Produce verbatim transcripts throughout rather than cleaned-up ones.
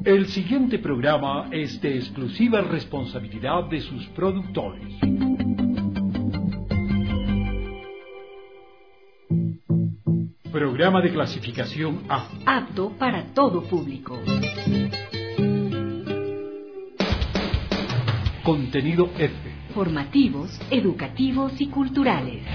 El siguiente programa es de exclusiva responsabilidad de sus productores. Programa de clasificación A. Apto para todo público. Contenido F. Formativos, educativos y culturales.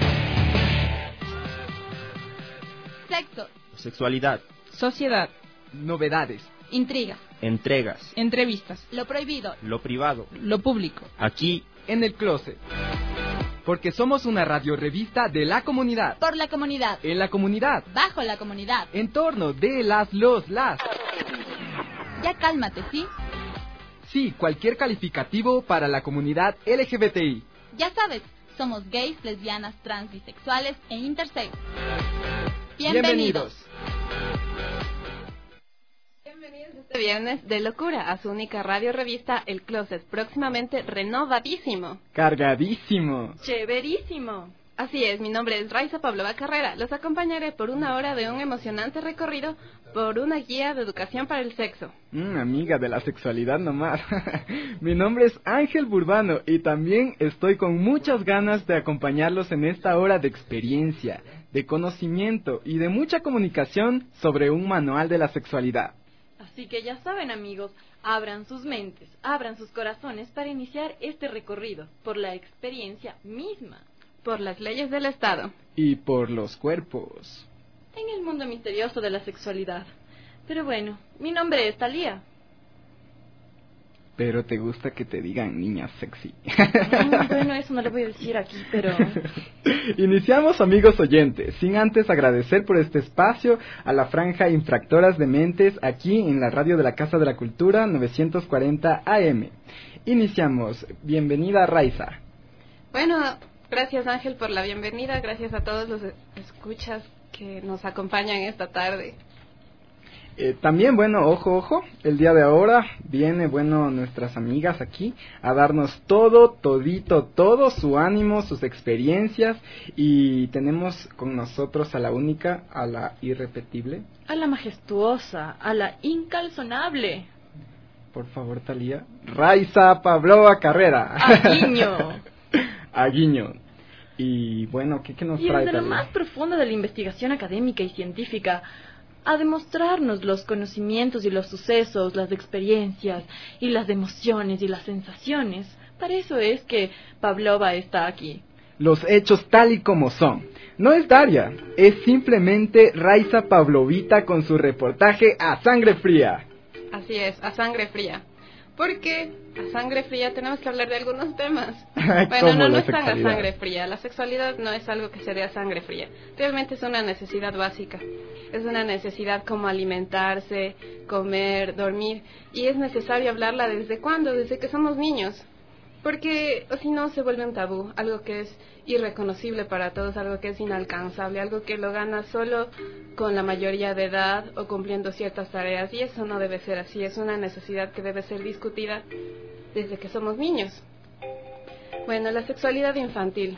Sexo. Sexualidad. Sociedad. Novedades. Intriga. Entregas. Entrevistas. Lo prohibido. Lo privado. Lo público. Aquí. En el closet. Porque somos una radiorevista de la comunidad. Por la comunidad. En la comunidad. Bajo la comunidad. En torno de las, los, las. Ya cálmate, ¿sí? Sí, cualquier calificativo para la comunidad L G B T I. Ya sabes, somos gays, lesbianas, trans, bisexuales e intersex. Bienvenidos. Bienvenidos este viernes de locura a su única radio revista El Closet, próximamente renovadísimo. Cargadísimo. Chéverísimo. Así es, mi nombre es Raiza Pavlova Carrera. Los acompañaré por una hora de un emocionante recorrido por una guía de educación para el sexo. Mm, amiga de la sexualidad nomás. Mi nombre es Ángel Burbano y también estoy con muchas ganas de acompañarlos en esta hora de experiencia, de conocimiento y de mucha comunicación sobre un manual de la sexualidad. Así que ya saben, amigos, abran sus mentes, abran sus corazones para iniciar este recorrido por la experiencia misma. Por las leyes del Estado. Y por los cuerpos. En el mundo misterioso de la sexualidad. Pero bueno, mi nombre es Talía. Pero te gusta que te digan niña sexy. No, bueno, eso no le voy a decir aquí, pero... Iniciamos, amigos oyentes, sin antes agradecer por este espacio a la franja Infractoras de Mentes aquí en la radio de la Casa de la Cultura novecientos cuarenta A M. Iniciamos. Bienvenida, Raiza. Bueno, gracias Ángel por la bienvenida, gracias a todos los escuchas que nos acompañan esta tarde. Eh, también, bueno, ojo, ojo, el día de ahora viene, bueno, nuestras amigas aquí a darnos todo, todito, todo, su ánimo, sus experiencias, y tenemos con nosotros a la única, a la irrepetible. A la majestuosa, a la incalzonable. Por favor, Talía. Raiza Pavlova Carrera. Aguiño. Aguiño. Y bueno, ¿qué, qué nos y trae, desde lo Talía? más profundo de la investigación académica y científica, a demostrarnos los conocimientos y los sucesos, las experiencias y las emociones y las sensaciones. Para eso es que Pavlova está aquí. Los hechos tal y como son. No es Daria, es simplemente Raiza Pavlovita con su reportaje a sangre fría. Así es, a sangre fría. Porque a sangre fría tenemos que hablar de algunos temas. Bueno, no, no es tan a sangre fría. La sexualidad no es algo que se dé a sangre fría. Realmente es una necesidad básica. Es una necesidad como alimentarse, comer, dormir. Y es necesario hablarla desde cuándo, desde que somos niños. Porque o si no se vuelve un tabú, algo que es irreconocible para todos, algo que es inalcanzable, algo que lo gana solo con la mayoría de edad o cumpliendo ciertas tareas, y eso no debe ser así, es una necesidad que debe ser discutida desde que somos niños. Bueno, la sexualidad infantil.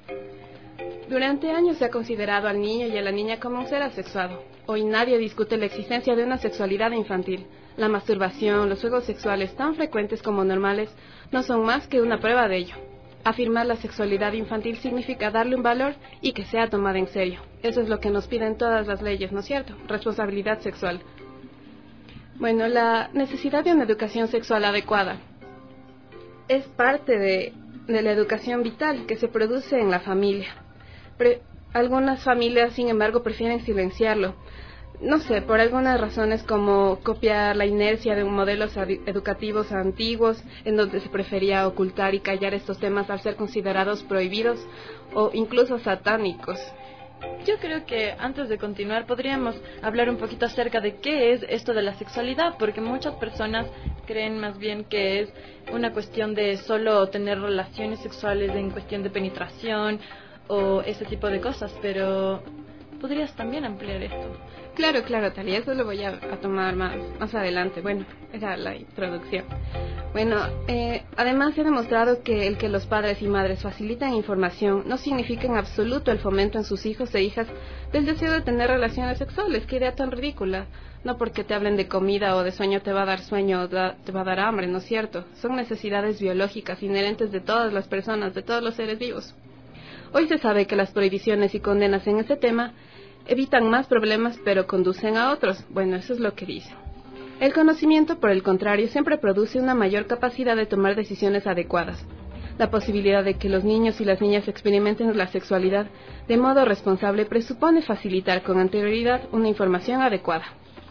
Durante años se ha considerado al niño y a la niña como un ser asexuado. Hoy nadie discute la existencia de una sexualidad infantil. La masturbación, los juegos sexuales tan frecuentes como normales no son más que una prueba de ello. Afirmar la sexualidad infantil significa darle un valor y que sea tomada en serio. Eso es lo que nos piden todas las leyes, ¿no es cierto? Responsabilidad sexual. Bueno, la necesidad de una educación sexual adecuada es parte de, de la educación vital que se produce en la familia. Pre- algunas familias, sin embargo, prefieren silenciarlo. No sé, por algunas razones como copiar la inercia de modelos educativos antiguos en donde se prefería ocultar y callar estos temas al ser considerados prohibidos o incluso satánicos. Yo creo que antes de continuar podríamos hablar un poquito acerca de qué es esto de la sexualidad, porque muchas personas creen más bien que es una cuestión de solo tener relaciones sexuales en cuestión de penetración o ese tipo de cosas, pero ¿Podrías también ampliar esto? Claro, claro, Talia, eso lo voy a, a tomar más, más adelante. Bueno, era la introducción. Bueno, eh, además se ha demostrado que el que los padres y madres facilitan información no significa en absoluto el fomento en sus hijos e hijas del deseo de tener relaciones sexuales. Qué idea tan ridícula. No porque te hablen de comida o de sueño te va a dar sueño o da, te va a dar hambre, ¿no es cierto? Son necesidades biológicas inherentes de todas las personas, de todos los seres vivos. Hoy se sabe que las prohibiciones y condenas en este tema evitan más problemas, pero conducen a otros. Bueno, eso es lo que dice. El conocimiento, por el contrario, siempre produce una mayor capacidad de tomar decisiones adecuadas. La posibilidad de que los niños y las niñas experimenten la sexualidad de modo responsable presupone facilitar con anterioridad una información adecuada.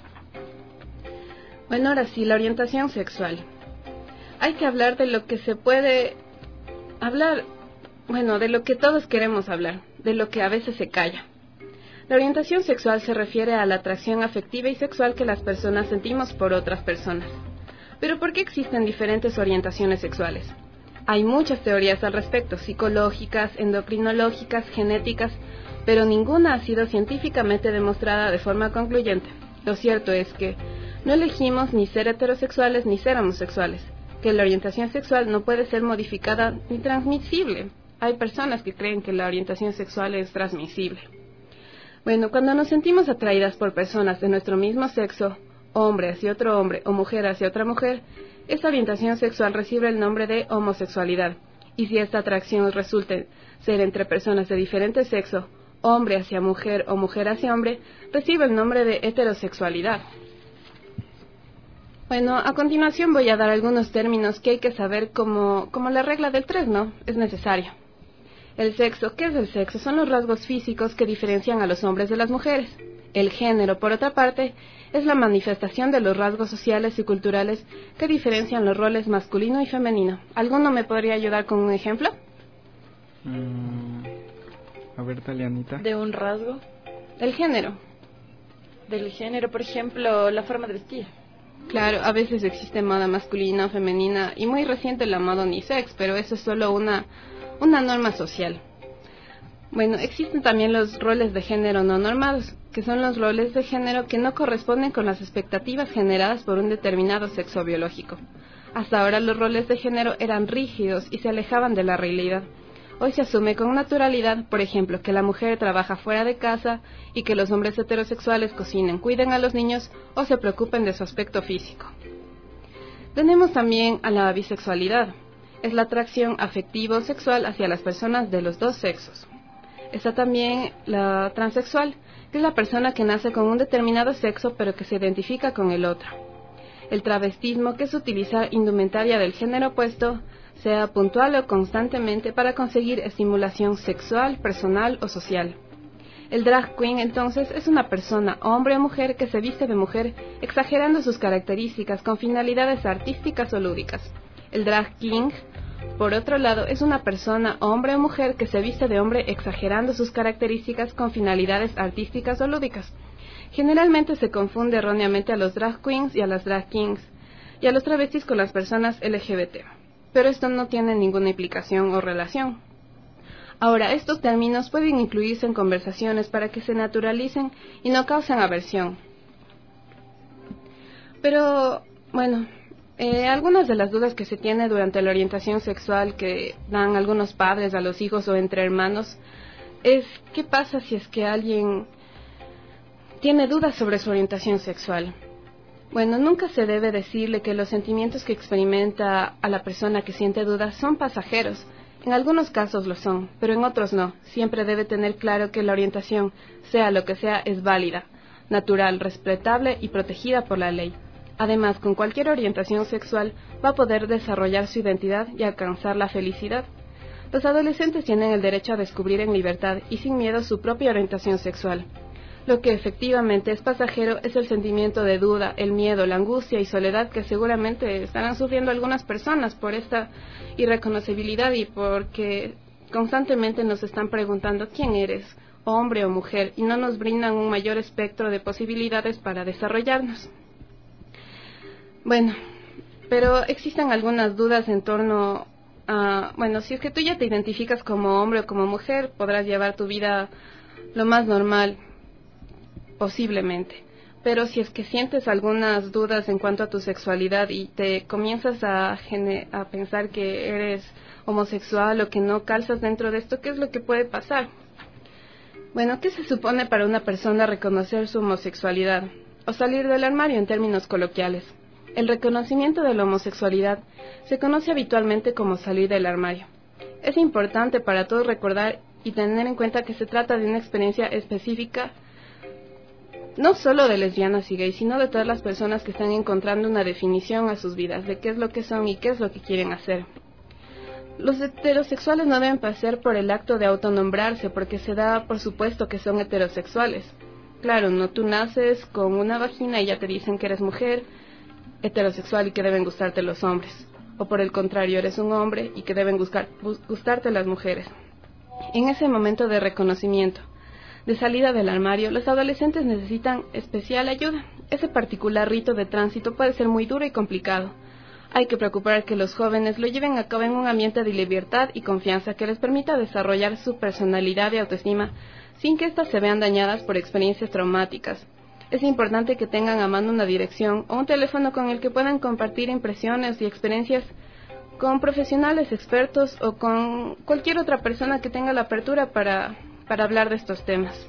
Bueno, ahora sí, la orientación sexual. Hay que hablar de lo que se puede hablar, bueno, de lo que todos queremos hablar, de lo que a veces se calla. La orientación sexual se refiere a la atracción afectiva y sexual que las personas sentimos por otras personas. Pero ¿por qué existen diferentes orientaciones sexuales? Hay muchas teorías al respecto, psicológicas, endocrinológicas, genéticas, pero ninguna ha sido científicamente demostrada de forma concluyente. Lo cierto es que no elegimos ni ser heterosexuales ni ser homosexuales, que la orientación sexual no puede ser modificada ni transmisible. Hay personas que creen que la orientación sexual es transmisible. Bueno, cuando nos sentimos atraídas por personas de nuestro mismo sexo, hombre hacia otro hombre o mujer hacia otra mujer, esta orientación sexual recibe el nombre de homosexualidad. Y si esta atracción resulta ser entre personas de diferente sexo, hombre hacia mujer o mujer hacia hombre, recibe el nombre de heterosexualidad. Bueno, a continuación voy a dar algunos términos que hay que saber como, como la regla del tres, ¿no? Es necesario. El sexo, ¿qué es el sexo? Son los rasgos físicos que diferencian a los hombres de las mujeres. El género, por otra parte, es la manifestación de los rasgos sociales y culturales que diferencian los roles masculino y femenino. ¿Alguno me podría ayudar con un ejemplo? Mm, a ver, Talianita. ¿De un rasgo? El género. Del género, por ejemplo, la forma de vestir. Claro, a veces existe moda masculina o femenina y muy reciente la moda unisex, pero eso es solo una... una norma social. Bueno, existen también los roles de género no normados, que son los roles de género que no corresponden con las expectativas generadas por un determinado sexo biológico. Hasta ahora los roles de género eran rígidos y se alejaban de la realidad. Hoy se asume con naturalidad, por ejemplo, que la mujer trabaja fuera de casa y que los hombres heterosexuales cocinen, cuiden a los niños o se preocupen de su aspecto físico. Tenemos también a la bisexualidad. Es la atracción afectivo-sexual hacia las personas de los dos sexos. Está también la transexual, que es la persona que nace con un determinado sexo pero que se identifica con el otro. El travestismo, que es utilizar indumentaria del género opuesto, sea puntual o constantemente para conseguir estimulación sexual, personal o social. El drag queen, entonces, es una persona, hombre o mujer, que se viste de mujer, exagerando sus características con finalidades artísticas o lúdicas. El drag king, por otro lado, es una persona, hombre o mujer, que se viste de hombre exagerando sus características con finalidades artísticas o lúdicas. Generalmente se confunde erróneamente a los drag queens y a las drag kings, y a los travestis con las personas L G B T. Pero esto no tiene ninguna implicación o relación. Ahora, estos términos pueden incluirse en conversaciones para que se naturalicen y no causen aversión. Pero, bueno... Eh, algunas de las dudas que se tiene durante la orientación sexual que dan algunos padres a los hijos o entre hermanos es ¿qué pasa si es que alguien tiene dudas sobre su orientación sexual? Bueno, nunca se debe decirle que los sentimientos que experimenta a la persona que siente dudas son pasajeros. En algunos casos lo son, pero en otros no. Siempre debe tener claro que la orientación, sea lo que sea, es válida, natural, respetable y protegida por la ley. Además, con cualquier orientación sexual va a poder desarrollar su identidad y alcanzar la felicidad. Los adolescentes tienen el derecho a descubrir en libertad y sin miedo su propia orientación sexual. Lo que efectivamente es pasajero es el sentimiento de duda, el miedo, la angustia y soledad que seguramente estarán sufriendo algunas personas por esta irreconocibilidad y porque constantemente nos están preguntando quién eres, hombre o mujer, y no nos brindan un mayor espectro de posibilidades para desarrollarnos. Bueno, pero existen algunas dudas en torno a, bueno, si es que tú ya te identificas como hombre o como mujer, podrás llevar tu vida lo más normal, posiblemente. Pero si es que sientes algunas dudas en cuanto a tu sexualidad y te comienzas a, gene- a pensar que eres homosexual o que no calzas dentro de esto, ¿qué es lo que puede pasar? Bueno, ¿qué se supone para una persona reconocer su homosexualidad o salir del armario en términos coloquiales? El reconocimiento de la homosexualidad se conoce habitualmente como salir del armario. Es importante para todos recordar y tener en cuenta que se trata de una experiencia específica no solo de lesbianas y gays, sino de todas las personas que están encontrando una definición a sus vidas, de qué es lo que son y qué es lo que quieren hacer. Los heterosexuales no deben pasar por el acto de autonombrarse, porque se da por supuesto que son heterosexuales. Claro, no tú naces con una vagina y ya te dicen que eres mujer heterosexual y que deben gustarte los hombres. O por el contrario, eres un hombre y que deben buscar, gustarte las mujeres. En ese momento de reconocimiento, de salida del armario, los adolescentes necesitan especial ayuda. Ese particular rito de tránsito puede ser muy duro y complicado. Hay que procurar que los jóvenes lo lleven a cabo en un ambiente de libertad y confianza que les permita desarrollar su personalidad y autoestima sin que éstas se vean dañadas por experiencias traumáticas. Es importante que tengan a mano una dirección o un teléfono con el que puedan compartir impresiones y experiencias con profesionales expertos o con cualquier otra persona que tenga la apertura para, para hablar de estos temas.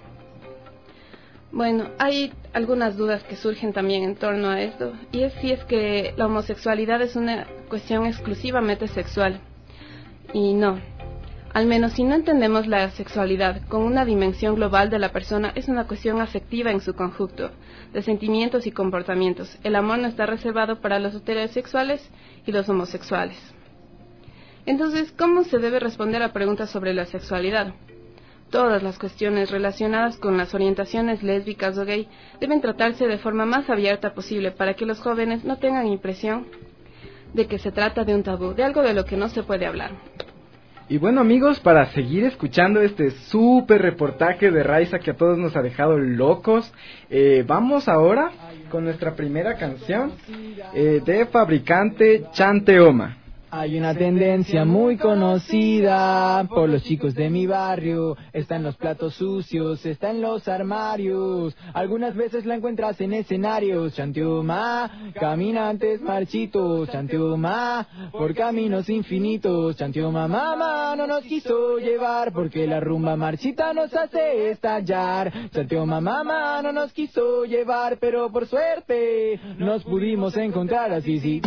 Bueno, hay algunas dudas que surgen también en torno a esto, y es si es que la homosexualidad es una cuestión exclusivamente sexual. Y no, al menos si no entendemos la sexualidad con una dimensión global de la persona, es una cuestión afectiva en su conjunto, de sentimientos y comportamientos. El amor no está reservado para los heterosexuales y los homosexuales. Entonces, ¿cómo se debe responder a preguntas sobre la sexualidad? Todas las cuestiones relacionadas con las orientaciones lésbicas o gay deben tratarse de forma más abierta posible para que los jóvenes no tengan impresión de que se trata de un tabú, de algo de lo que no se puede hablar. Y bueno, amigos, para seguir escuchando este súper reportaje de Raiza que a todos nos ha dejado locos, eh, vamos ahora con nuestra primera canción eh, de Fabricante Chanteoma. Hay una tendencia muy conocida por los chicos de mi barrio. Está en los platos sucios, está en los armarios. Algunas veces la encuentras en escenarios. Chanteoma, caminantes marchitos. Chanteoma, por caminos infinitos. Chanteoma, mamá no nos quiso llevar porque la rumba marchita nos hace estallar. Chanteoma, mamá no nos quiso llevar, pero por suerte nos pudimos encontrar así, sí.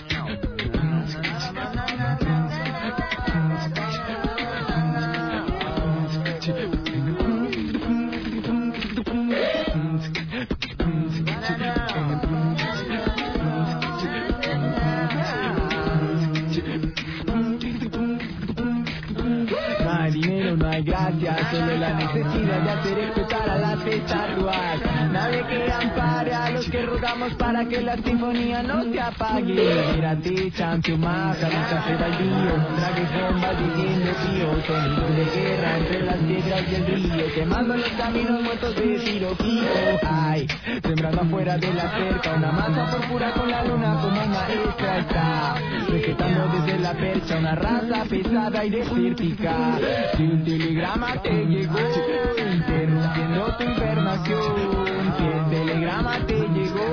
No hay dinero, no hay gracia, solo la necesidad de hacer respetar a las estatuas. Nadie que ampare a los que rogamos para que la sinfonía no se apague. Mírate, Chanteoma, caliéntate baldío, no tragues bombas diciendo tío. Sonidos de guerra entre las piedras y el río, quemando los caminos muertos de tiro fijo. Ay, sembrando afuera de la cerca una masa púrpura con la luna como maestra está. Respetando desde la percha una raza pesada y desértica. Si un telegrama te llegó interrumpiendo tu hibernación, si el telegrama te llegó,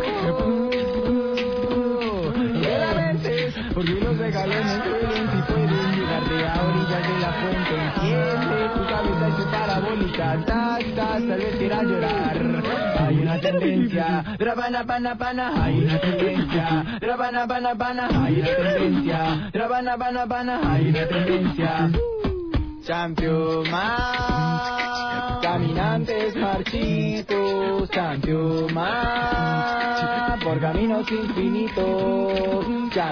no te lamentes, porque los regalones pueden si pueden llegarte a orillas de la fuente. Enciende tu cabeza y su parabólica, tas, tas, tal vez quieras llorar. Hay una tendencia, drabana, pana, pana, hay una tendencia, drabana, pana, pana, hay una tendencia, drabana, pana, pana, hay una tendencia. Chanteoma, caminantes marchitos. Chanteoma, por caminos infinitos.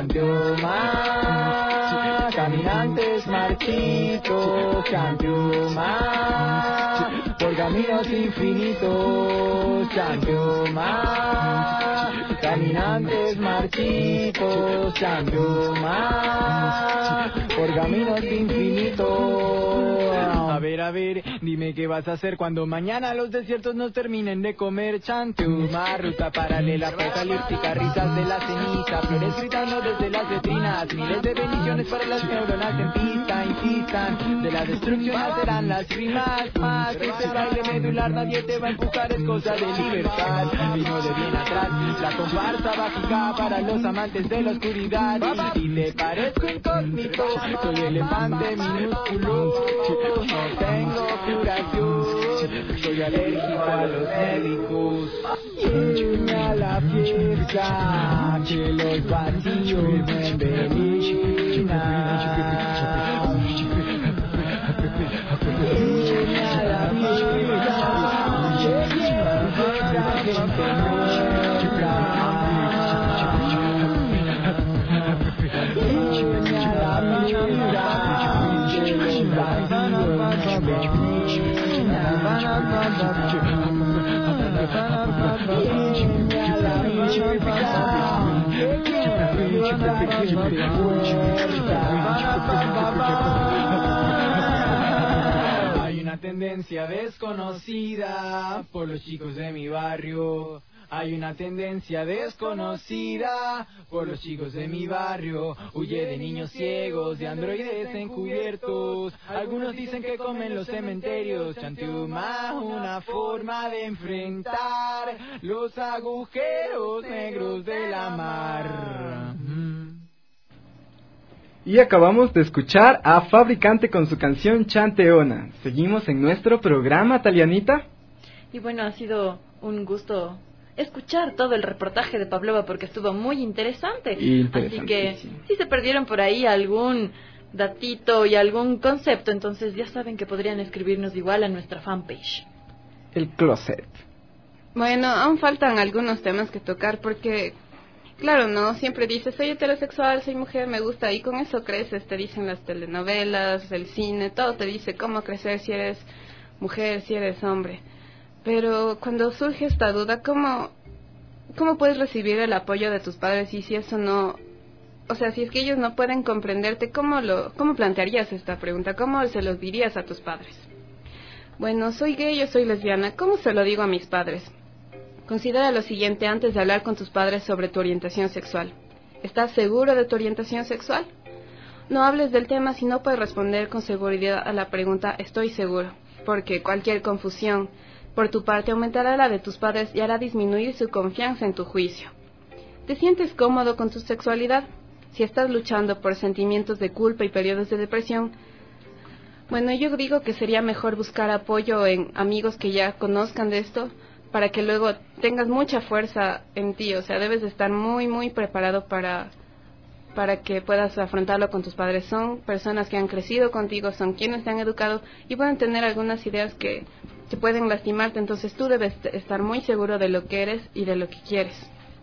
Chanteoma, caminantes marchitos. Chanteoma, por caminos infinitos. Chanteoma, caminantes marchitos, Chantumá, por caminos infinitos. A ver, a ver, dime qué vas a hacer cuando mañana los desiertos nos terminen de comer. Chantumá, ruta paralela, apocalíptica, risas de la ceniza, flores gritando desde las letrinas, miles de bendiciones para las neuronas en pista, insistan, de la destrucción nacerán las rimas, más ese baile medular nadie te va a empujar, es cosa de libertad, vino de bien atrás, la comparsa mágica para los amantes de la oscuridad, y te parezco incógnito, soy elefante minúsculo, no tengo curación, soy alérgico a los médicos, y a la fiesta, que los vacíos me envenenan. Hay una tendencia desconocida por los chicos de mi barrio. Hay una tendencia desconocida por los chicos de mi barrio. Huye de niños ciegos, de androides encubiertos. Algunos dicen que comen los cementerios. Chantumá, una forma de enfrentar los agujeros negros de la mar. Y acabamos de escuchar a Fabricante con su canción Chanteona. Seguimos en nuestro programa, Talianita. Y bueno, ha sido un gusto escuchar todo el reportaje de Pavlova porque estuvo muy interesante. Así que si se perdieron por ahí algún datito y algún concepto, entonces ya saben que podrían escribirnos igual a nuestra fanpage. El closet. Bueno, aún faltan algunos temas que tocar porque, claro, ¿no? Siempre dices, soy heterosexual, soy mujer, me gusta, y con eso creces, te dicen las telenovelas, el cine, todo te dice cómo crecer si eres mujer, si eres hombre. Pero cuando surge esta duda, ¿cómo, ¿cómo puedes recibir el apoyo de tus padres? Y si eso no, o sea, si es que ellos no pueden comprenderte, ¿cómo, lo, cómo plantearías esta pregunta? ¿Cómo se los dirías a tus padres? Bueno, soy gay, yo soy lesbiana, ¿cómo se lo digo a mis padres? Considera lo siguiente antes de hablar con tus padres sobre tu orientación sexual. ¿Estás seguro de tu orientación sexual? No hables del tema si no puedes responder con seguridad a la pregunta estoy seguro, porque cualquier confusión por tu parte aumentará la de tus padres y hará disminuir su confianza en tu juicio. ¿Te sientes cómodo con tu sexualidad? Si estás luchando por sentimientos de culpa y periodos de depresión, bueno, yo digo que sería mejor buscar apoyo en amigos que ya conozcan de esto, para que luego tengas mucha fuerza en ti. O sea, debes de estar muy, muy preparado para, para que puedas afrontarlo con tus padres. Son personas que han crecido contigo, son quienes te han educado y pueden tener algunas ideas que te pueden lastimarte. Entonces tú debes estar muy seguro de lo que eres y de lo que quieres.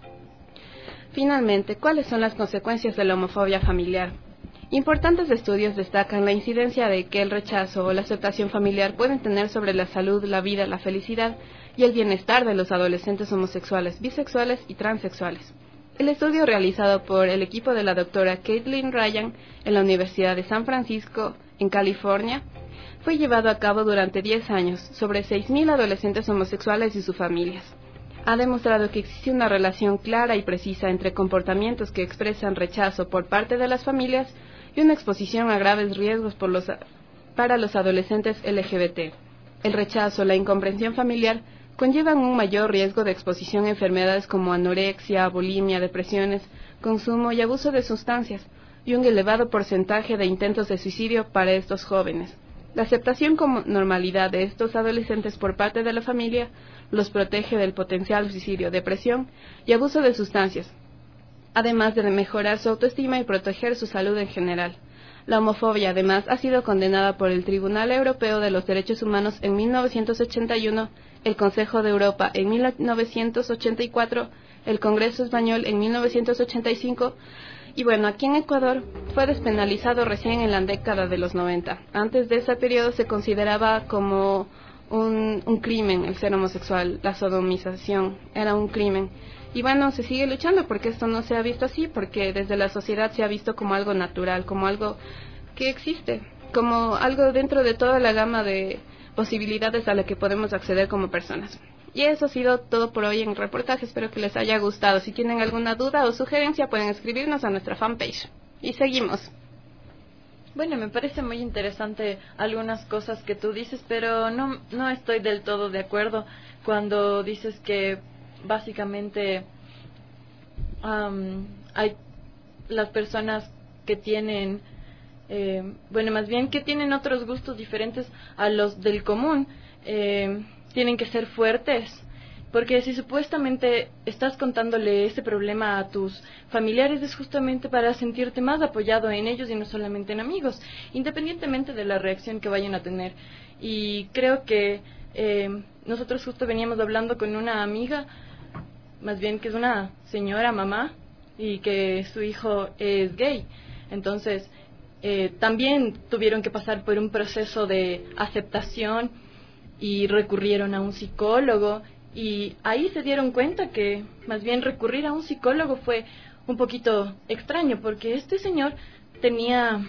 Finalmente, ¿cuáles son las consecuencias de la homofobia familiar? Importantes estudios destacan la incidencia de que el rechazo o la aceptación familiar pueden tener sobre la salud, la vida, la felicidad y el bienestar de los adolescentes homosexuales, bisexuales y transexuales. El estudio realizado por el equipo de la doctora Caitlin Ryan en la Universidad de San Francisco, en California, fue llevado a cabo durante diez años sobre seis mil adolescentes homosexuales y sus familias. Ha demostrado que existe una relación clara y precisa entre comportamientos que expresan rechazo por parte de las familias y una exposición a graves riesgos por los, para los adolescentes L G B T. El rechazo, la incomprensión familiar conllevan un mayor riesgo de exposición a enfermedades como anorexia, bulimia, depresiones, consumo y abuso de sustancias, y un elevado porcentaje de intentos de suicidio para estos jóvenes. La aceptación como normalidad de estos adolescentes por parte de la familia los protege del potencial suicidio, depresión y abuso de sustancias, además de mejorar su autoestima y proteger su salud en general. La homofobia, además, ha sido condenada por el Tribunal Europeo de los Derechos Humanos en mil novecientos ochenta y uno, el Consejo de Europa en mil novecientos ochenta y cuatro, el Congreso Español en mil novecientos ochenta y cinco, y bueno, aquí en Ecuador fue despenalizado recién en la década de los noventa. Antes de ese periodo se consideraba como un, un crimen el ser homosexual, la sodomización era un crimen. Y bueno, se sigue luchando porque esto no se ha visto así, porque desde la sociedad se ha visto como algo natural, como algo que existe, como algo dentro de toda la gama de posibilidades a la que podemos acceder como personas. Y eso ha sido todo por hoy en el reportaje, espero que les haya gustado. Si tienen alguna duda o sugerencia pueden escribirnos a nuestra fanpage. Y seguimos. Bueno, me parece muy interesante algunas cosas que tú dices, pero no, no estoy del todo de acuerdo cuando dices que básicamente um, hay las personas que tienen, eh, bueno, más bien que tienen otros gustos diferentes a los del común, eh, tienen que ser fuertes, porque si supuestamente estás contándole ese problema a tus familiares es justamente para sentirte más apoyado en ellos y no solamente en amigos, independientemente de la reacción que vayan a tener. Y creo que eh, nosotros justo veníamos hablando con una amiga, más bien que es una señora mamá y que su hijo es gay, entonces eh, también tuvieron que pasar por un proceso de aceptación y recurrieron a un psicólogo. Y ahí se dieron cuenta que más bien recurrir a un psicólogo fue un poquito extraño, porque este señor tenía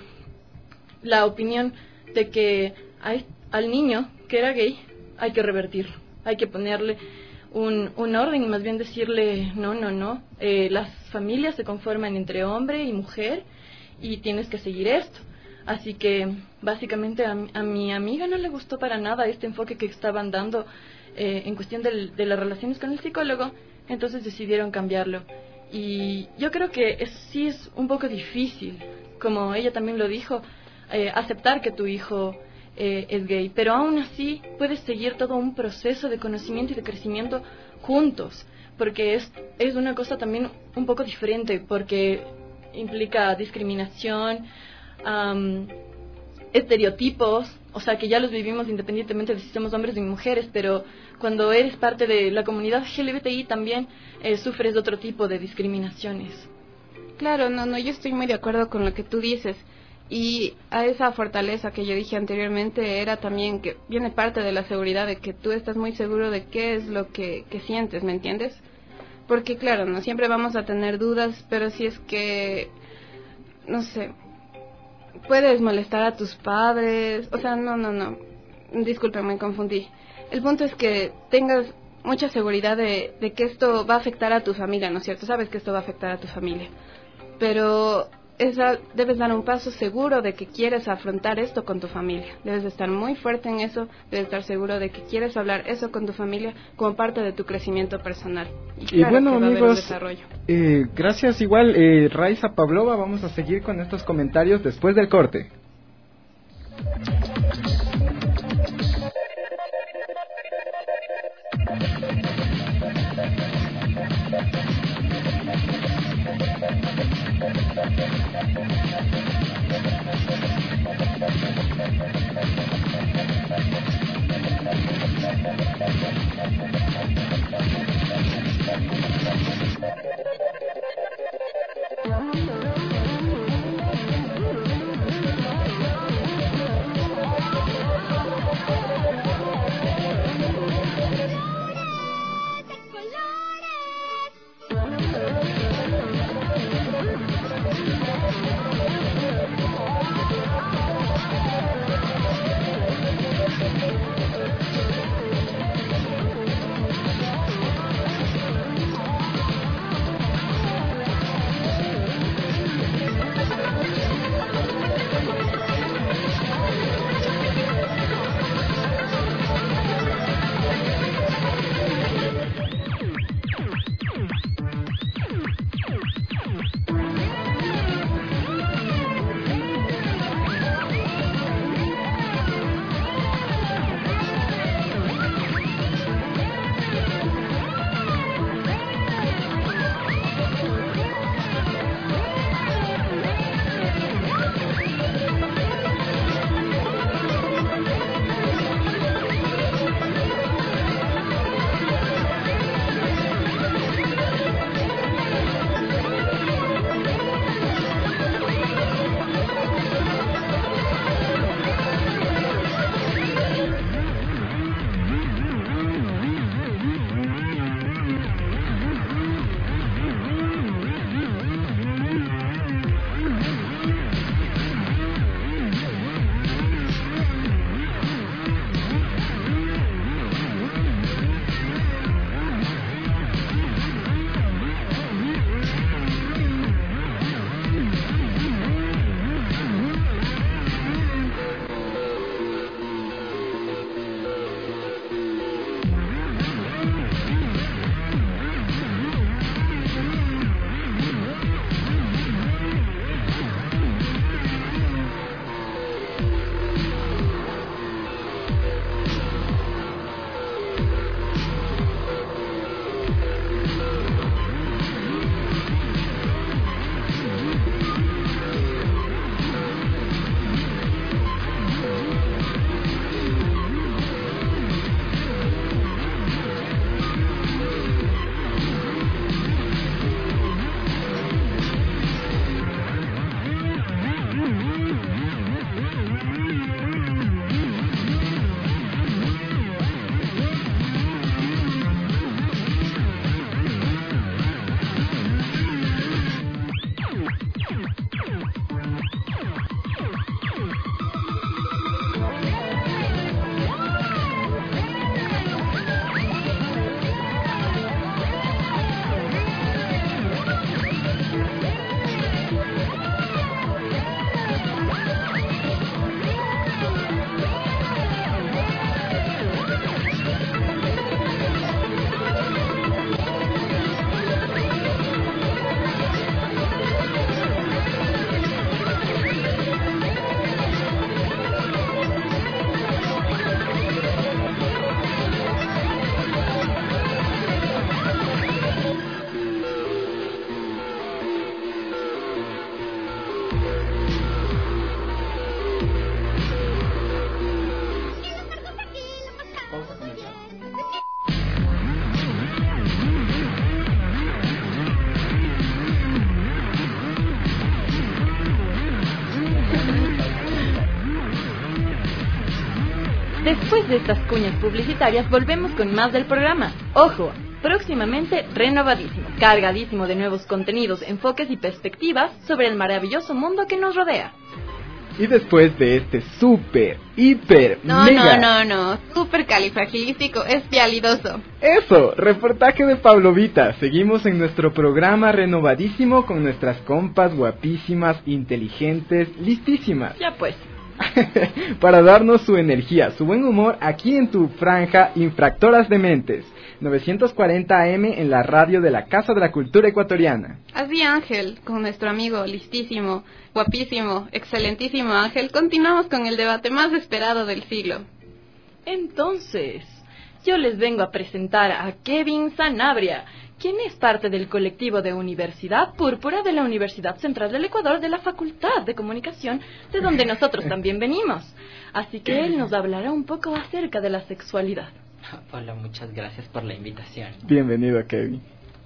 la opinión de que hay, al niño que era gay hay que revertirlo, hay que ponerle un, un orden y más bien decirle no, no, no, eh, las familias se conforman entre hombre y mujer y tienes que seguir esto. Así que básicamente a, a mi amiga no le gustó para nada este enfoque que estaban dando Eh, en cuestión del, de las relaciones con el psicólogo, entonces decidieron cambiarlo. Y yo creo que es, sí es un poco difícil, como ella también lo dijo, eh, aceptar que tu hijo eh, es gay, pero aún así puedes seguir todo un proceso de conocimiento y de crecimiento juntos, porque es, es una cosa también un poco diferente, porque implica discriminación, um, estereotipos, o sea que ya los vivimos independientemente de si somos hombres o mujeres, pero cuando eres parte de la comunidad L G B T I también eh, sufres de otro tipo de discriminaciones. Claro, no, no, yo estoy muy de acuerdo con lo que tú dices, y a esa fortaleza que yo dije anteriormente era también que viene parte de la seguridad, de que tú estás muy seguro de qué es lo que, que sientes, ¿me entiendes? Porque claro, no siempre vamos a tener dudas, pero si es que, no sé, puedes molestar a tus padres, o sea, no, no, no, disculpen, me confundí. El punto es que tengas mucha seguridad de, de que esto va a afectar a tu familia, ¿no es cierto? Sabes que esto va a afectar a tu familia, pero esa, debes dar un paso seguro de que quieres afrontar esto con tu familia. Debes de estar muy fuerte en eso, debes estar seguro de que quieres hablar eso con tu familia como parte de tu crecimiento personal. Y, claro, y bueno, que va amigos, a haber un desarrollo. Eh, gracias igual, eh, Raiza Pavlova, vamos a seguir con estos comentarios después del corte. Después de estas cuñas publicitarias, volvemos con más del programa. ¡Ojo! Próximamente renovadísimo, cargadísimo de nuevos contenidos, enfoques y perspectivas sobre el maravilloso mundo que nos rodea. Y después de este súper, hiper, no, mega... No, no, no, súper califragilístico, espialidoso. Eso, reportaje de Pavlovita. Seguimos en nuestro programa renovadísimo con nuestras compas guapísimas, inteligentes, listísimas. Ya pues. Para darnos su energía, su buen humor aquí en tu franja Infractoras de Mentes. novecientos cuarenta A M en la radio de la Casa de la Cultura Ecuatoriana. Así, Ángel, con nuestro amigo listísimo, guapísimo, excelentísimo Ángel, continuamos con el debate más esperado del siglo. Entonces, yo les vengo a presentar a Kevin Sanabria, quien es parte del colectivo de Universidad Púrpura de la Universidad Central del Ecuador de la Facultad de Comunicación, de donde nosotros también venimos. Así que él nos hablará un poco acerca de la sexualidad. Hola, muchas gracias por la invitación. Bienvenido, Kevin.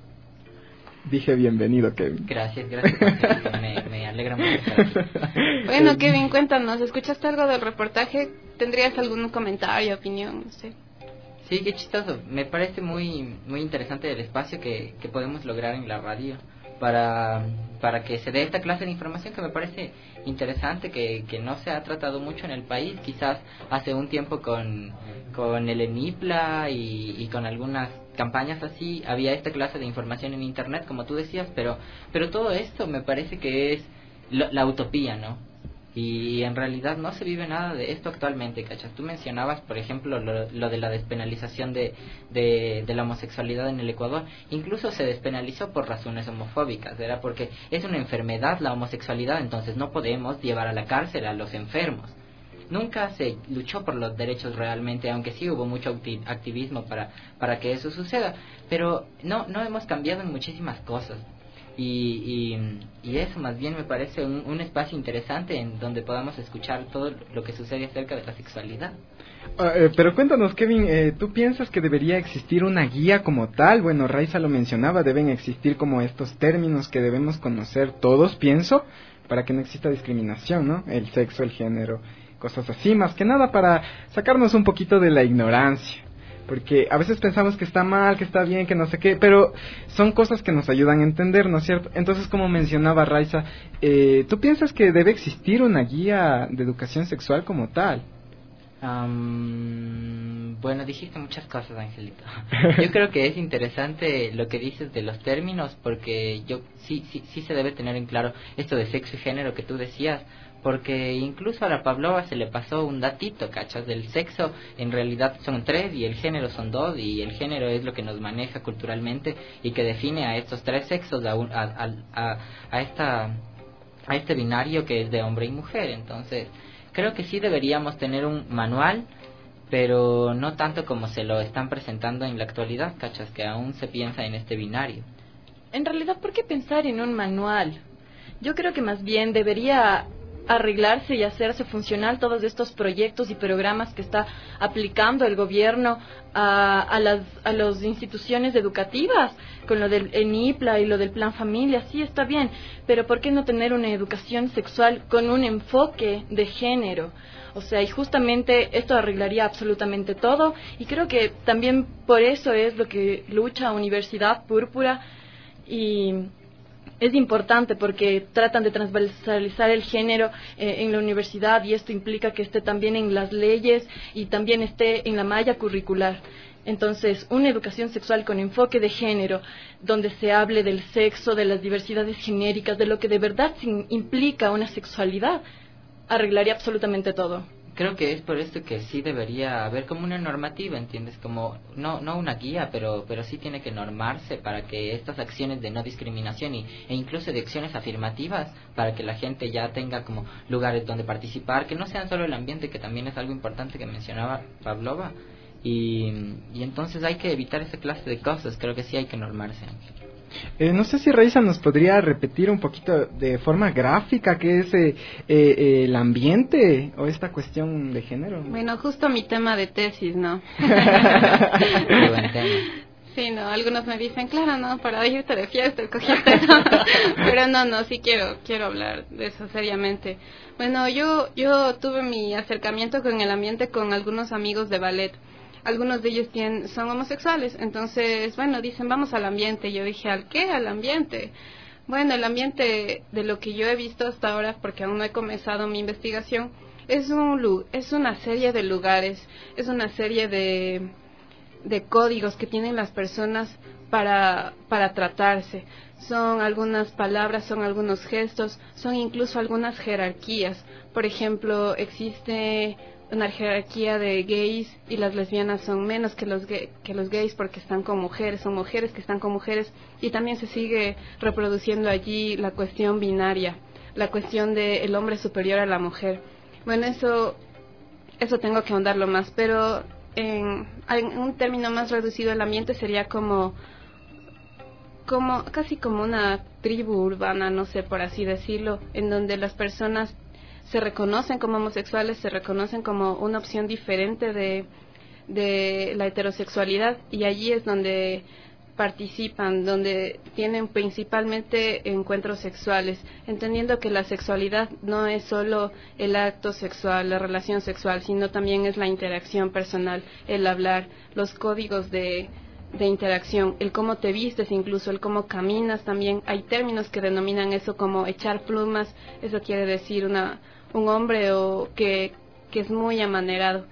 Dije bienvenido, Kevin. Gracias, gracias. me, me alegra mucho estar aquí. Bueno, Kevin, cuéntanos, ¿escuchaste algo del reportaje? ¿Tendrías algún comentario, opinión? No sé. Sí, qué chistoso. Me parece muy muy interesante el espacio que, que podemos lograr en la radio para, para que se dé esta clase de información que me parece interesante, que, que no se ha tratado mucho en el país. Quizás hace un tiempo con, con el ENIPLA y, y con algunas campañas así había esta clase de información en internet, como tú decías, pero pero todo esto me parece que es lo, la utopía, ¿no? Y en realidad no se vive nada de esto actualmente, ¿cachas? Tú mencionabas, por ejemplo, lo, lo de la despenalización de, de, de la homosexualidad en el Ecuador. Incluso se despenalizó por razones homofóbicas, ¿verdad? Porque es una enfermedad la homosexualidad, entonces no podemos llevar a la cárcel a los enfermos. Nunca se luchó por los derechos realmente, aunque sí hubo mucho activismo para, para que eso suceda. Pero no, no hemos cambiado en muchísimas cosas. Y, y, y eso más bien me parece un, un espacio interesante en donde podamos escuchar todo lo que sucede acerca de la sexualidad. Uh, eh, pero cuéntanos, Kevin, eh, ¿tú piensas que debería existir una guía como tal? Bueno, Raiza lo mencionaba, deben existir como estos términos que debemos conocer todos, pienso, para que no exista discriminación, ¿no? El sexo, el género, cosas así, más que nada para sacarnos un poquito de la ignorancia. Porque a veces pensamos que está mal, que está bien, que no sé qué, pero son cosas que nos ayudan a entender, ¿no es cierto? Entonces, como mencionaba Raiza, eh, ¿tú piensas que debe existir una guía de educación sexual como tal? Um, bueno, dijiste muchas cosas, Angelito. Yo creo que es interesante lo que dices de los términos, porque yo sí, sí, sí se debe tener en claro esto de sexo y género que tú decías. Porque incluso a la Pavlova se le pasó un datito, ¿cachas? Del sexo en realidad son tres y el género son dos, y el género es lo que nos maneja culturalmente y que define a estos tres sexos, a, un, a, a, a, esta, a este binario que es de hombre y mujer. Entonces creo que sí deberíamos tener un manual, pero no tanto como se lo están presentando en la actualidad, ¿cachas? Que aún se piensa en este binario. En realidad, ¿por qué pensar en un manual? Yo creo que más bien debería arreglarse y hacerse funcional todos estos proyectos y programas que está aplicando el gobierno a, a las a las instituciones educativas, con lo del ENIPLA y lo del Plan Familia. Sí, está bien, pero ¿por qué no tener una educación sexual con un enfoque de género? O sea, y justamente esto arreglaría absolutamente todo, y creo que también por eso es lo que lucha Universidad Púrpura, y es importante porque tratan de transversalizar el género eh, en la universidad, y esto implica que esté también en las leyes y también esté en la malla curricular. Entonces, una educación sexual con enfoque de género, donde se hable del sexo, de las diversidades genéricas, de lo que de verdad implica una sexualidad, arreglaría absolutamente todo. Creo que es por esto que sí debería haber como una normativa, ¿entiendes? Como no no una guía, pero pero sí tiene que normarse para que estas acciones de no discriminación y, e incluso de acciones afirmativas, para que la gente ya tenga como lugares donde participar, que no sean solo el ambiente, que también es algo importante que mencionaba Pavlova. Y, y entonces hay que evitar esa clase de cosas, creo que sí hay que normarse. Eh, no sé si Raiza nos podría repetir un poquito de forma gráfica qué es eh, eh, el ambiente o esta cuestión de género. Bueno, justo mi tema de tesis, ¿no? Qué buen tema. Sí, no, algunos me dicen, claro, no, para irte de fiesta, escogiste todo. Pero no, no, sí quiero, quiero hablar de eso seriamente. Bueno, yo, yo tuve mi acercamiento con el ambiente con algunos amigos de ballet. Algunos de ellos tienen, son homosexuales, entonces, bueno, dicen, vamos al ambiente. Yo dije, ¿al qué? Al ambiente. Bueno, el ambiente, de lo que yo he visto hasta ahora, porque aún no he comenzado mi investigación, es un es una serie de lugares, es una serie de de códigos que tienen las personas para para tratarse. Son algunas palabras, son algunos gestos, son incluso algunas jerarquías. Por ejemplo, existe una jerarquía de gays y las lesbianas son menos que los gay, que los gays porque están con mujeres, son mujeres que están con mujeres, y también se sigue reproduciendo allí la cuestión binaria, la cuestión de el hombre superior a la mujer. Bueno, eso eso tengo que ahondarlo más, pero en, en un término más reducido, el ambiente sería como como casi como una tribu urbana, no sé, por así decirlo, en donde las personas se reconocen como homosexuales, se reconocen como una opción diferente de de la heterosexualidad, y allí es donde participan, donde tienen principalmente encuentros sexuales, entendiendo que la sexualidad no es solo el acto sexual, la relación sexual, sino también es la interacción personal, el hablar, los códigos de, de interacción, el cómo te vistes, incluso el cómo caminas también. Hay términos que denominan eso como echar plumas, eso quiere decir una un hombre o que, que es muy amanerado.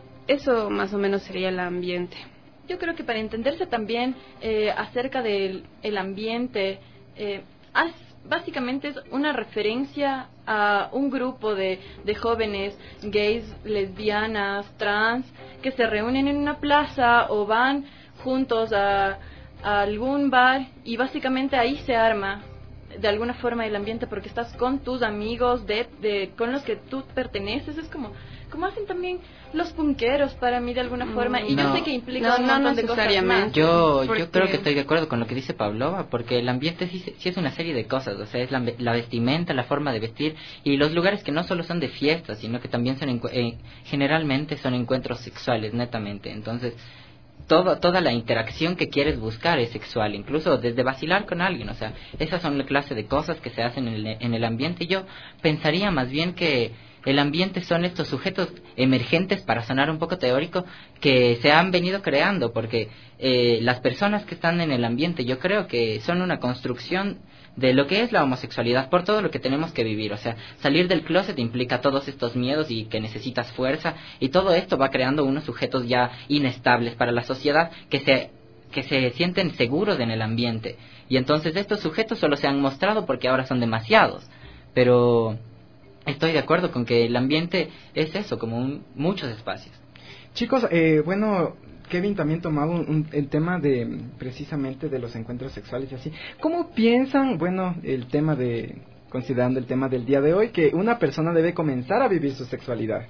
Eso más o menos sería el ambiente. Yo creo que para entenderse también eh, acerca del el ambiente, eh, es, básicamente es una referencia a un grupo de, de jóvenes gays, lesbianas, trans, que se reúnen en una plaza o van juntos a, a algún bar, y básicamente ahí se arma de alguna forma el ambiente, porque estás con tus amigos de, de con los que tú perteneces. Es como como hacen también los punqueros para mí de alguna forma, y no, yo sé que implica no, un no montón de cosas más. Yo, porque... yo creo que estoy de acuerdo con lo que dice Pavlova, porque el ambiente sí, sí es una serie de cosas, o sea, es la, la vestimenta, la forma de vestir, y los lugares que no solo son de fiestas, sino que también son, eh, generalmente son encuentros sexuales, netamente. Entonces, todo, toda la interacción que quieres buscar es sexual, incluso desde vacilar con alguien, o sea, esas son la clase de cosas que se hacen en el, en el ambiente. Yo pensaría más bien que el ambiente son estos sujetos emergentes, para sonar un poco teórico, que se han venido creando, porque eh, las personas que están en el ambiente, yo creo que son una construcción de lo que es la homosexualidad, por todo lo que tenemos que vivir. O sea, salir del closet implica todos estos miedos y que necesitas fuerza, y todo esto va creando unos sujetos ya inestables para la sociedad, que se que se sienten seguros en el ambiente, y entonces estos sujetos solo se han mostrado porque ahora son demasiados. Pero estoy de acuerdo con que el ambiente es eso, como un, muchos espacios. Chicos, eh, bueno, Kevin también tomaba un, un, el tema de precisamente de los encuentros sexuales y así. ¿Cómo piensan, bueno, el tema de, considerando el tema del día de hoy, que una persona debe comenzar a vivir su sexualidad?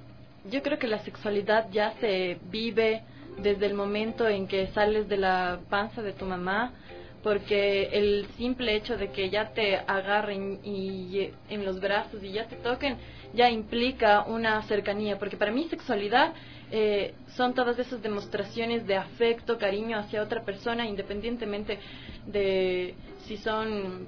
Yo creo que la sexualidad ya se vive desde el momento en que sales de la panza de tu mamá, porque el simple hecho de que ya te agarren y en los brazos y ya te toquen ya implica una cercanía, porque para mí sexualidad eh, son todas esas demostraciones de afecto, cariño hacia otra persona, independientemente de si son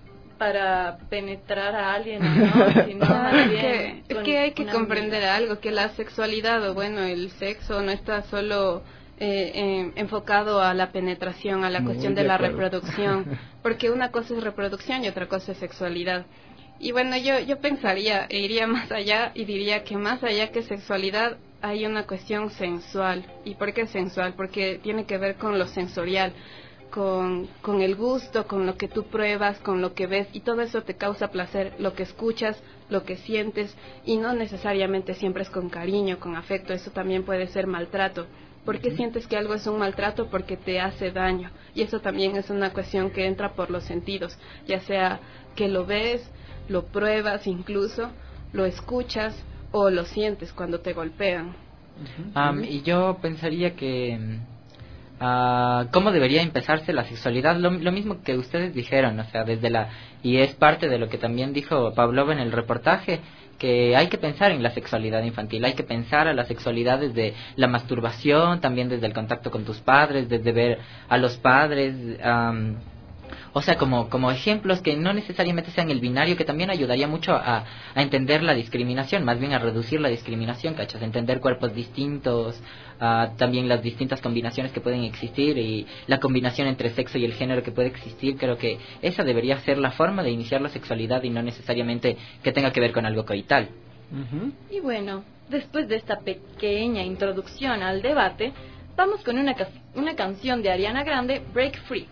para penetrar a alguien o no, sino más bien es que, es que hay que comprender amiga. algo, que la sexualidad, o bueno, el sexo no está solo Eh, eh, enfocado a la penetración, a la Muy cuestión de, de la reproducción, porque una cosa es reproducción y otra cosa es sexualidad. Y bueno, yo yo pensaría e iría más allá y diría que más allá que sexualidad hay una cuestión sensual. ¿Y por qué sensual? Porque tiene que ver con lo sensorial, con, con el gusto, con lo que tú pruebas, con lo que ves, y todo eso te causa placer, lo que escuchas, lo que sientes, y no necesariamente siempre es con cariño, con afecto. Eso también puede ser maltrato. ¿Por qué sientes que algo es un maltrato? Porque te hace daño. Y eso también es una cuestión que entra por los sentidos, ya sea que lo ves, lo pruebas incluso, lo escuchas o lo sientes cuando te golpean. Um, y yo pensaría que uh, cómo debería empezarse la sexualidad, lo, lo mismo que ustedes dijeron, o sea, desde la, y es parte de lo que también dijo Pavlov en el reportaje, que hay que pensar en la sexualidad infantil, hay que pensar a la sexualidad desde la masturbación, también desde el contacto con tus padres, desde ver a los padres, um, o sea, como, como ejemplos que no necesariamente sean el binario, que también ayudaría mucho a, a entender la discriminación, más bien a reducir la discriminación, ¿cachas? Entender cuerpos distintos, uh, también las distintas combinaciones que pueden existir y la combinación entre sexo y el género que puede existir. Creo que esa debería ser la forma de iniciar la sexualidad y no necesariamente que tenga que ver con algo coital. Uh-huh. Y bueno, después de esta pequeña introducción al debate, vamos con una, ca- una canción de Ariana Grande, Break Free.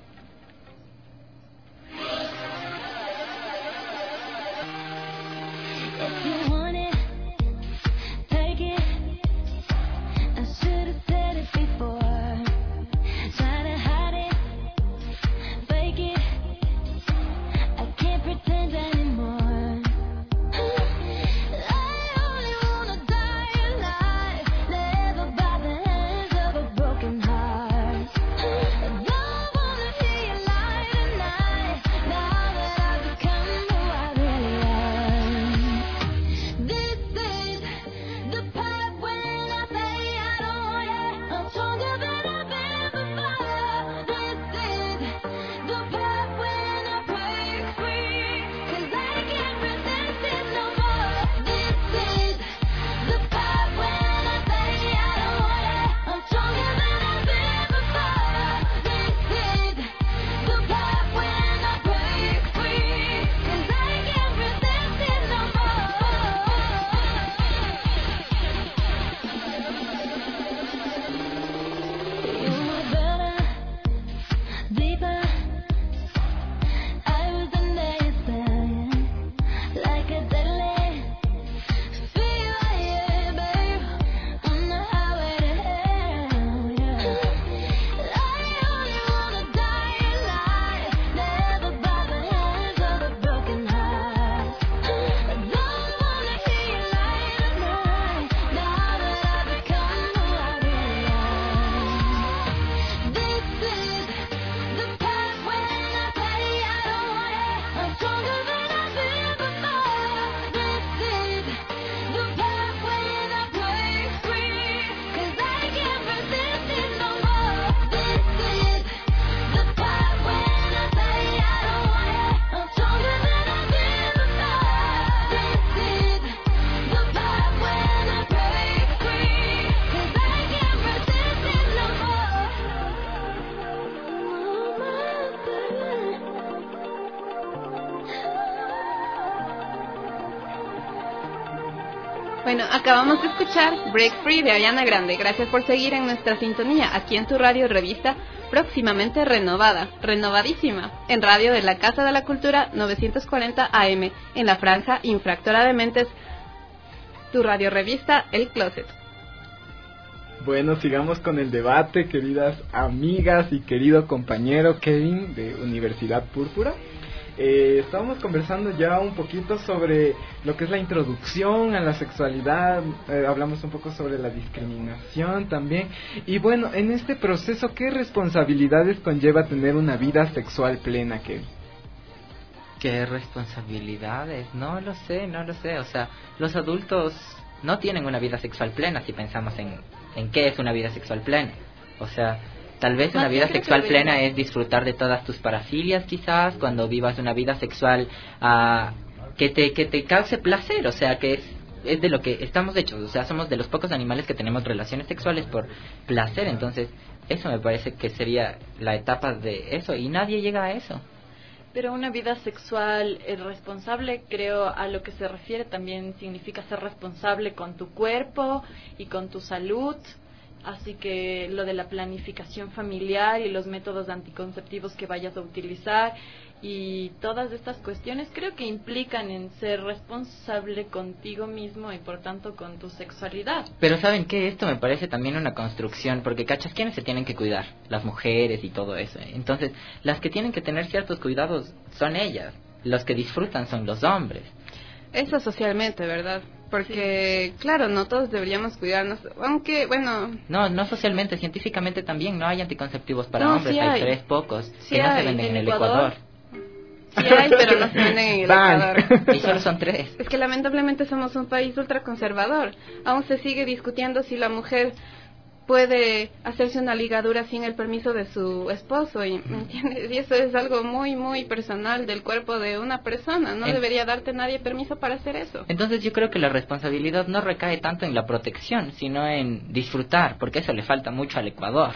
Bueno, acabamos de escuchar Break Free de Ariana Grande. Gracias por seguir en nuestra sintonía aquí en tu radio revista, próximamente renovada, renovadísima, en radio de la Casa de la Cultura novecientos cuarenta A M, en la franja infractora de mentes, tu radio revista El Closet. Bueno, sigamos con el debate, queridas amigas y querido compañero Kevin de Universidad Púrpura. Eh, estábamos conversando ya un poquito sobre lo que es la introducción a la sexualidad, eh, hablamos un poco sobre la discriminación también, y bueno, en este proceso, ¿qué responsabilidades conlleva tener una vida sexual plena, Kevin? ¿Qué responsabilidades? No lo sé, no lo sé, o sea, los adultos no tienen una vida sexual plena si pensamos en, en qué es una vida sexual plena, o sea... Tal vez una vida sexual plena es disfrutar de todas tus parafilias, quizás, cuando vivas una vida sexual uh, que te que te cause placer, o sea, que es, es de lo que estamos hechos, o sea, somos de los pocos animales que tenemos relaciones sexuales por placer, entonces eso me parece que sería la etapa de eso, y nadie llega a eso. Pero una vida sexual eh, responsable, creo, a lo que se refiere también significa ser responsable con tu cuerpo y con tu salud. Así que lo de la planificación familiar y los métodos anticonceptivos que vayas a utilizar y todas estas cuestiones creo que implican en ser responsable contigo mismo y por tanto con tu sexualidad. Pero ¿saben qué? Esto me parece también una construcción, porque ¿cachas? ¿Quiénes se tienen que cuidar? Las mujeres y todo eso. Entonces, las que tienen que tener ciertos cuidados son ellas. Los que disfrutan son los hombres. Eso socialmente, ¿verdad? porque, sí. claro, no todos deberíamos cuidarnos, aunque, bueno... No, no socialmente, científicamente también, no hay anticonceptivos para no, hombres, sí hay. hay tres pocos, sí que no hay. se venden ¿En en el Ecuador? Ecuador. Sí hay, pero no se venden en el Ecuador. Y solo son tres. Es que lamentablemente somos un país ultraconservador, aún se sigue discutiendo si la mujer puede hacerse una ligadura sin el permiso de su esposo, y, ¿me entiendes? Y eso es algo muy, muy personal del cuerpo de una persona, no en... debería darte nadie permiso para hacer eso. Entonces yo creo que la responsabilidad no recae tanto en la protección, sino en disfrutar, porque eso le falta mucho al Ecuador.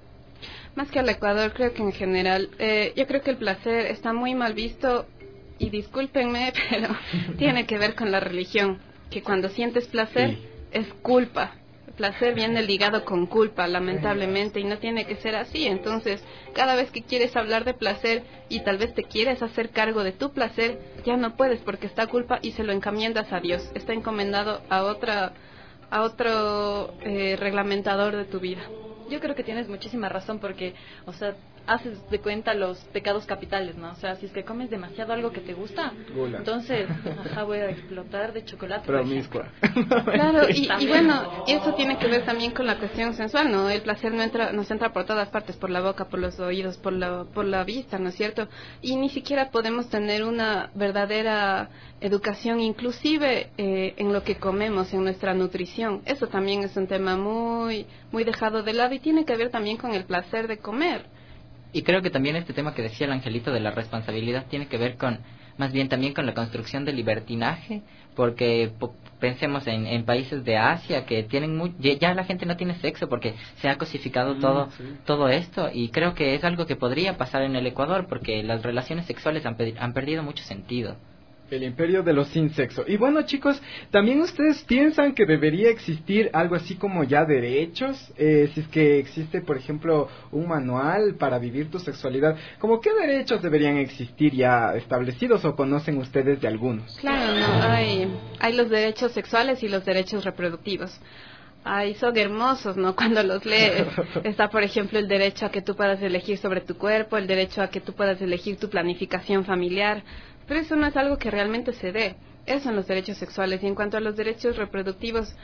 Más que al Ecuador, creo que en general, eh, yo creo que el placer está muy mal visto, y discúlpenme, pero tiene que ver con la religión, que cuando sientes placer sí. es culpa. Placer viene ligado con culpa, lamentablemente, y no tiene que ser así. Entonces, cada vez que quieres hablar de placer y tal vez te quieres hacer cargo de tu placer, ya no puedes porque está culpa y se lo encomiendas a Dios. Está encomendado a otra, a otro eh, reglamentador de tu vida. Yo creo que tienes muchísima razón porque, o sea, haces de cuenta los pecados capitales, ¿no? O sea, si es que comes demasiado algo que te gusta, Gula. entonces, ajá, voy a explotar de chocolate. Promiscua. Claro, y, y bueno, eso tiene que ver también con la cuestión sensual, ¿no? El placer no entra, nos entra por todas partes, por la boca, por los oídos, por la, por la vista, ¿no es cierto? Y ni siquiera podemos tener una verdadera educación, inclusive eh, en lo que comemos, en nuestra nutrición. Eso también es un tema muy, muy dejado de lado y tiene que ver también con el placer de comer. Y creo que también este tema que decía el angelito de la responsabilidad tiene que ver con, más bien también con la construcción del libertinaje, porque po pensemos en, en países de Asia que tienen muy, ya la gente no tiene sexo porque se ha cosificado mm, todo sí. todo esto, y creo que es algo que podría pasar en el Ecuador porque las relaciones sexuales han, han perdido mucho sentido. El imperio de los sin sexo. Y bueno, chicos, ¿también ustedes piensan que debería existir algo así como ya derechos? Eh, si es que existe, por ejemplo, un manual para vivir tu sexualidad, ¿cómo qué derechos deberían existir ya establecidos o conocen ustedes de algunos? Claro, no, hay, hay los derechos sexuales y los derechos reproductivos. Ay, son hermosos, ¿no? Cuando los lees. Está, por ejemplo, el derecho a que tú puedas elegir sobre tu cuerpo, el derecho a que tú puedas elegir tu planificación familiar. Pero eso no es algo que realmente se dé. Eso son los derechos sexuales. Y en cuanto a los derechos reproductivos,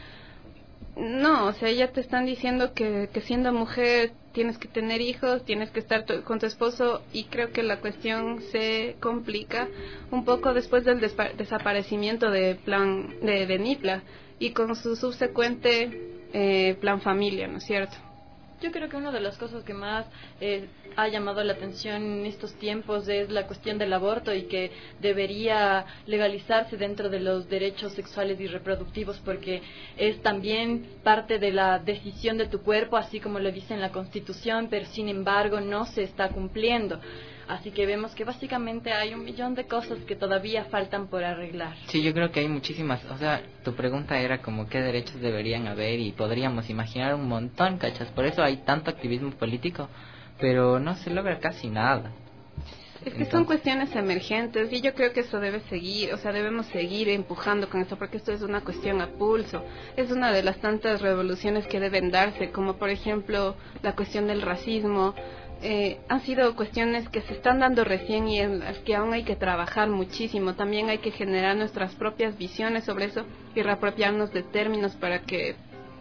no, o sea, ya te están diciendo que, que siendo mujer tienes que tener hijos, tienes que estar tu, con tu esposo, y creo que la cuestión se complica un poco después del desaparecimiento de plan de, de NIPLA y con su subsecuente eh, plan familia, ¿no es cierto? Yo creo que una de las cosas que más eh, ha llamado la atención en estos tiempos es la cuestión del aborto y que debería legalizarse dentro de los derechos sexuales y reproductivos porque es también parte de la decisión de tu cuerpo, así como lo dice en la Constitución, pero sin embargo no se está cumpliendo. Así que vemos que básicamente hay un millón de cosas que todavía faltan por arreglar. Sí, yo creo que hay muchísimas. O sea, tu pregunta era como qué derechos deberían haber y podríamos imaginar un montón, ¿cachas? Por eso hay tanto activismo político, pero no se logra casi nada. Es que Entonces... son cuestiones emergentes y yo creo que eso debe seguir, o sea, debemos seguir empujando con esto porque esto es una cuestión a pulso. Es una de las tantas revoluciones que deben darse, como por ejemplo la cuestión del racismo. Eh, han sido cuestiones que se están dando recién y en las que aún hay que trabajar muchísimo. También hay que generar nuestras propias visiones sobre eso y reapropiarnos de términos para que,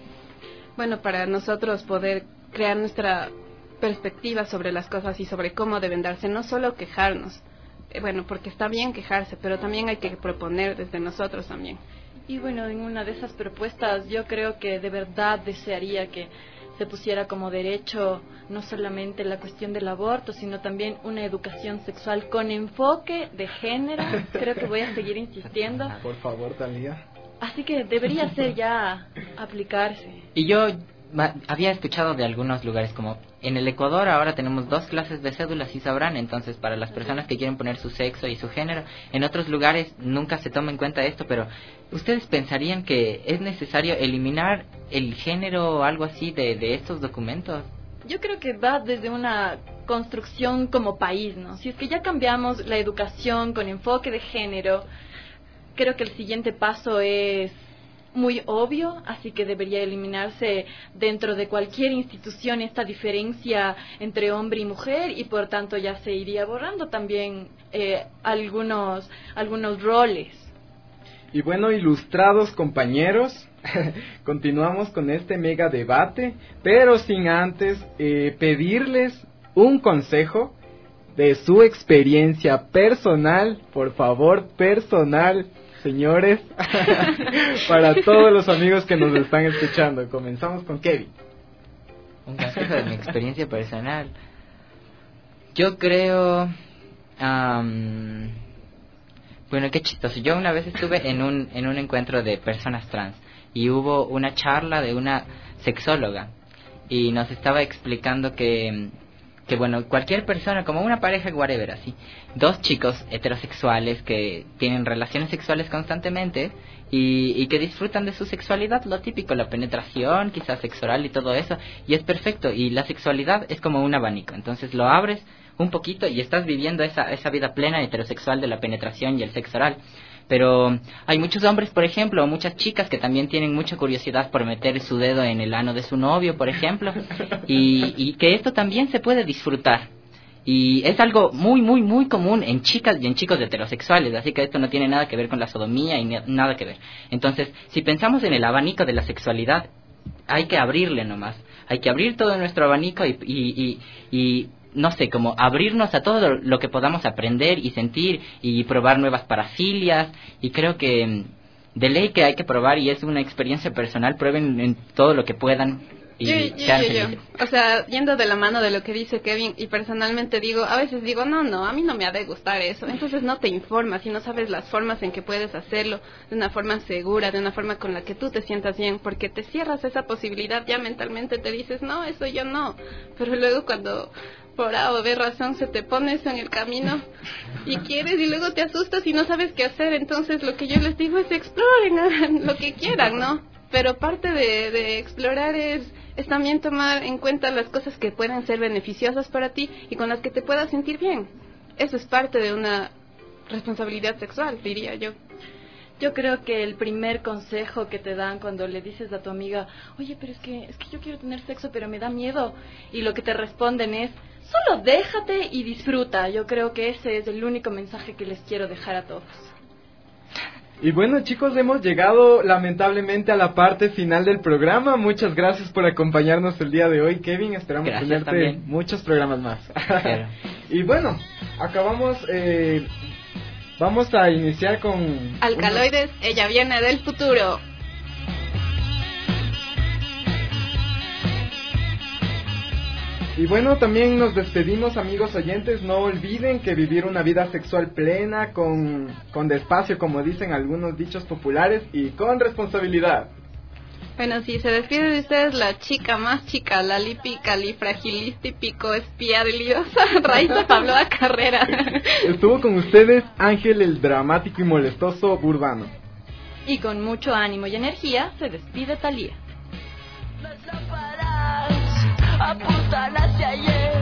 bueno, para nosotros poder crear nuestra perspectiva sobre las cosas y sobre cómo deben darse, no solo quejarnos, eh, bueno, porque está bien quejarse, pero también hay que proponer desde nosotros también. Y bueno, en una de esas propuestas yo creo que de verdad desearía que se pusiera como derecho no solamente la cuestión del aborto, sino también una educación sexual con enfoque de género. Creo que voy a seguir insistiendo. Por favor, Talía. Así que debería ser ya aplicarse. Y yo había escuchado de algunos lugares como en el Ecuador ahora tenemos dos clases de cédulas y sabrán, entonces para las personas que quieren poner su sexo y su género. En otros lugares nunca se toma en cuenta esto, pero ¿ustedes pensarían que es necesario eliminar el género o algo así de, de estos documentos? Yo creo que va desde una construcción como país, ¿no? Si es que ya cambiamos la educación con enfoque de género, creo que el siguiente paso es muy obvio, así que debería eliminarse dentro de cualquier institución esta diferencia entre hombre y mujer y por tanto ya se iría borrando también eh, algunos algunos roles. Y bueno, ilustrados compañeros, continuamos con este mega debate, pero sin antes eh, pedirles un consejo de su experiencia personal, por favor, personal, señores, para todos los amigos que nos están escuchando. Comenzamos con Kevin. Un consejo de mi experiencia personal. Yo creo... Um, bueno, qué chistoso. Yo una vez estuve en un, en un encuentro de personas trans y hubo una charla de una sexóloga y nos estaba explicando que, que bueno, cualquier persona, como una pareja, whatever, así, dos chicos heterosexuales que tienen relaciones sexuales constantemente y, y que disfrutan de su sexualidad, lo típico, la penetración, quizás sexo oral y todo eso, y es perfecto, y la sexualidad es como un abanico, entonces lo abres un poquito y estás viviendo esa, esa vida plena heterosexual de la penetración y el sexo oral. Pero hay muchos hombres, por ejemplo, o muchas chicas que también tienen mucha curiosidad por meter su dedo en el ano de su novio, por ejemplo, y, y que esto también se puede disfrutar. Y es algo muy, muy, muy común en chicas y en chicos heterosexuales, así que esto no tiene nada que ver con la sodomía y nada que ver. Entonces, si pensamos en el abanico de la sexualidad, hay que abrirle nomás, hay que abrir todo nuestro abanico y... y, y, y no sé, como abrirnos a todo lo que podamos aprender y sentir y probar nuevas parafilias, y creo que de ley que hay que probar, y es una experiencia personal, prueben en todo lo que puedan y yo, yo, sean yo, yo. felices. O sea, yendo de la mano de lo que dice Kevin, y personalmente digo, a veces digo, no, no, a mí no me ha de gustar eso, entonces no te informas y no sabes las formas en que puedes hacerlo de una forma segura, de una forma con la que tú te sientas bien, porque te cierras esa posibilidad, ya mentalmente te dices, no, eso yo no, pero luego cuando... por A o B razón se te pone eso en el camino y quieres y luego te asustas y no sabes qué hacer. Entonces lo que yo les digo es exploren, hagan lo que quieran, ¿no? Pero parte de, de explorar es, es también tomar en cuenta las cosas que pueden ser beneficiosas para ti y con las que te puedas sentir bien. Eso es parte de una responsabilidad sexual, diría yo. Yo creo que el primer consejo que te dan cuando le dices a tu amiga, oye, pero es que es que yo quiero tener sexo, pero me da miedo, y lo que te responden es, solo déjate y disfruta. Yo creo que ese es el único mensaje que les quiero dejar a todos. Y bueno, chicos, hemos llegado lamentablemente a la parte final del programa. Muchas gracias por acompañarnos el día de hoy, Kevin. Esperamos Gracias tenerte también. muchos programas más. Claro. Y bueno, acabamos... Eh, vamos a iniciar con... Alcaloides, una... ella viene del futuro. Y bueno, también nos despedimos, amigos oyentes. No olviden que vivir una vida sexual plena, con, con despacio, como dicen algunos dichos populares, y con responsabilidad. Bueno, sí, se despide de ustedes la chica más chica, la lipicalifragilistipico espiadiliosa, Raiza Pabloa Carrera. Estuvo con ustedes Ángel, el dramático y molestoso urbano. Y con mucho ánimo y energía se despide Talía. Apuntan hacia ayer.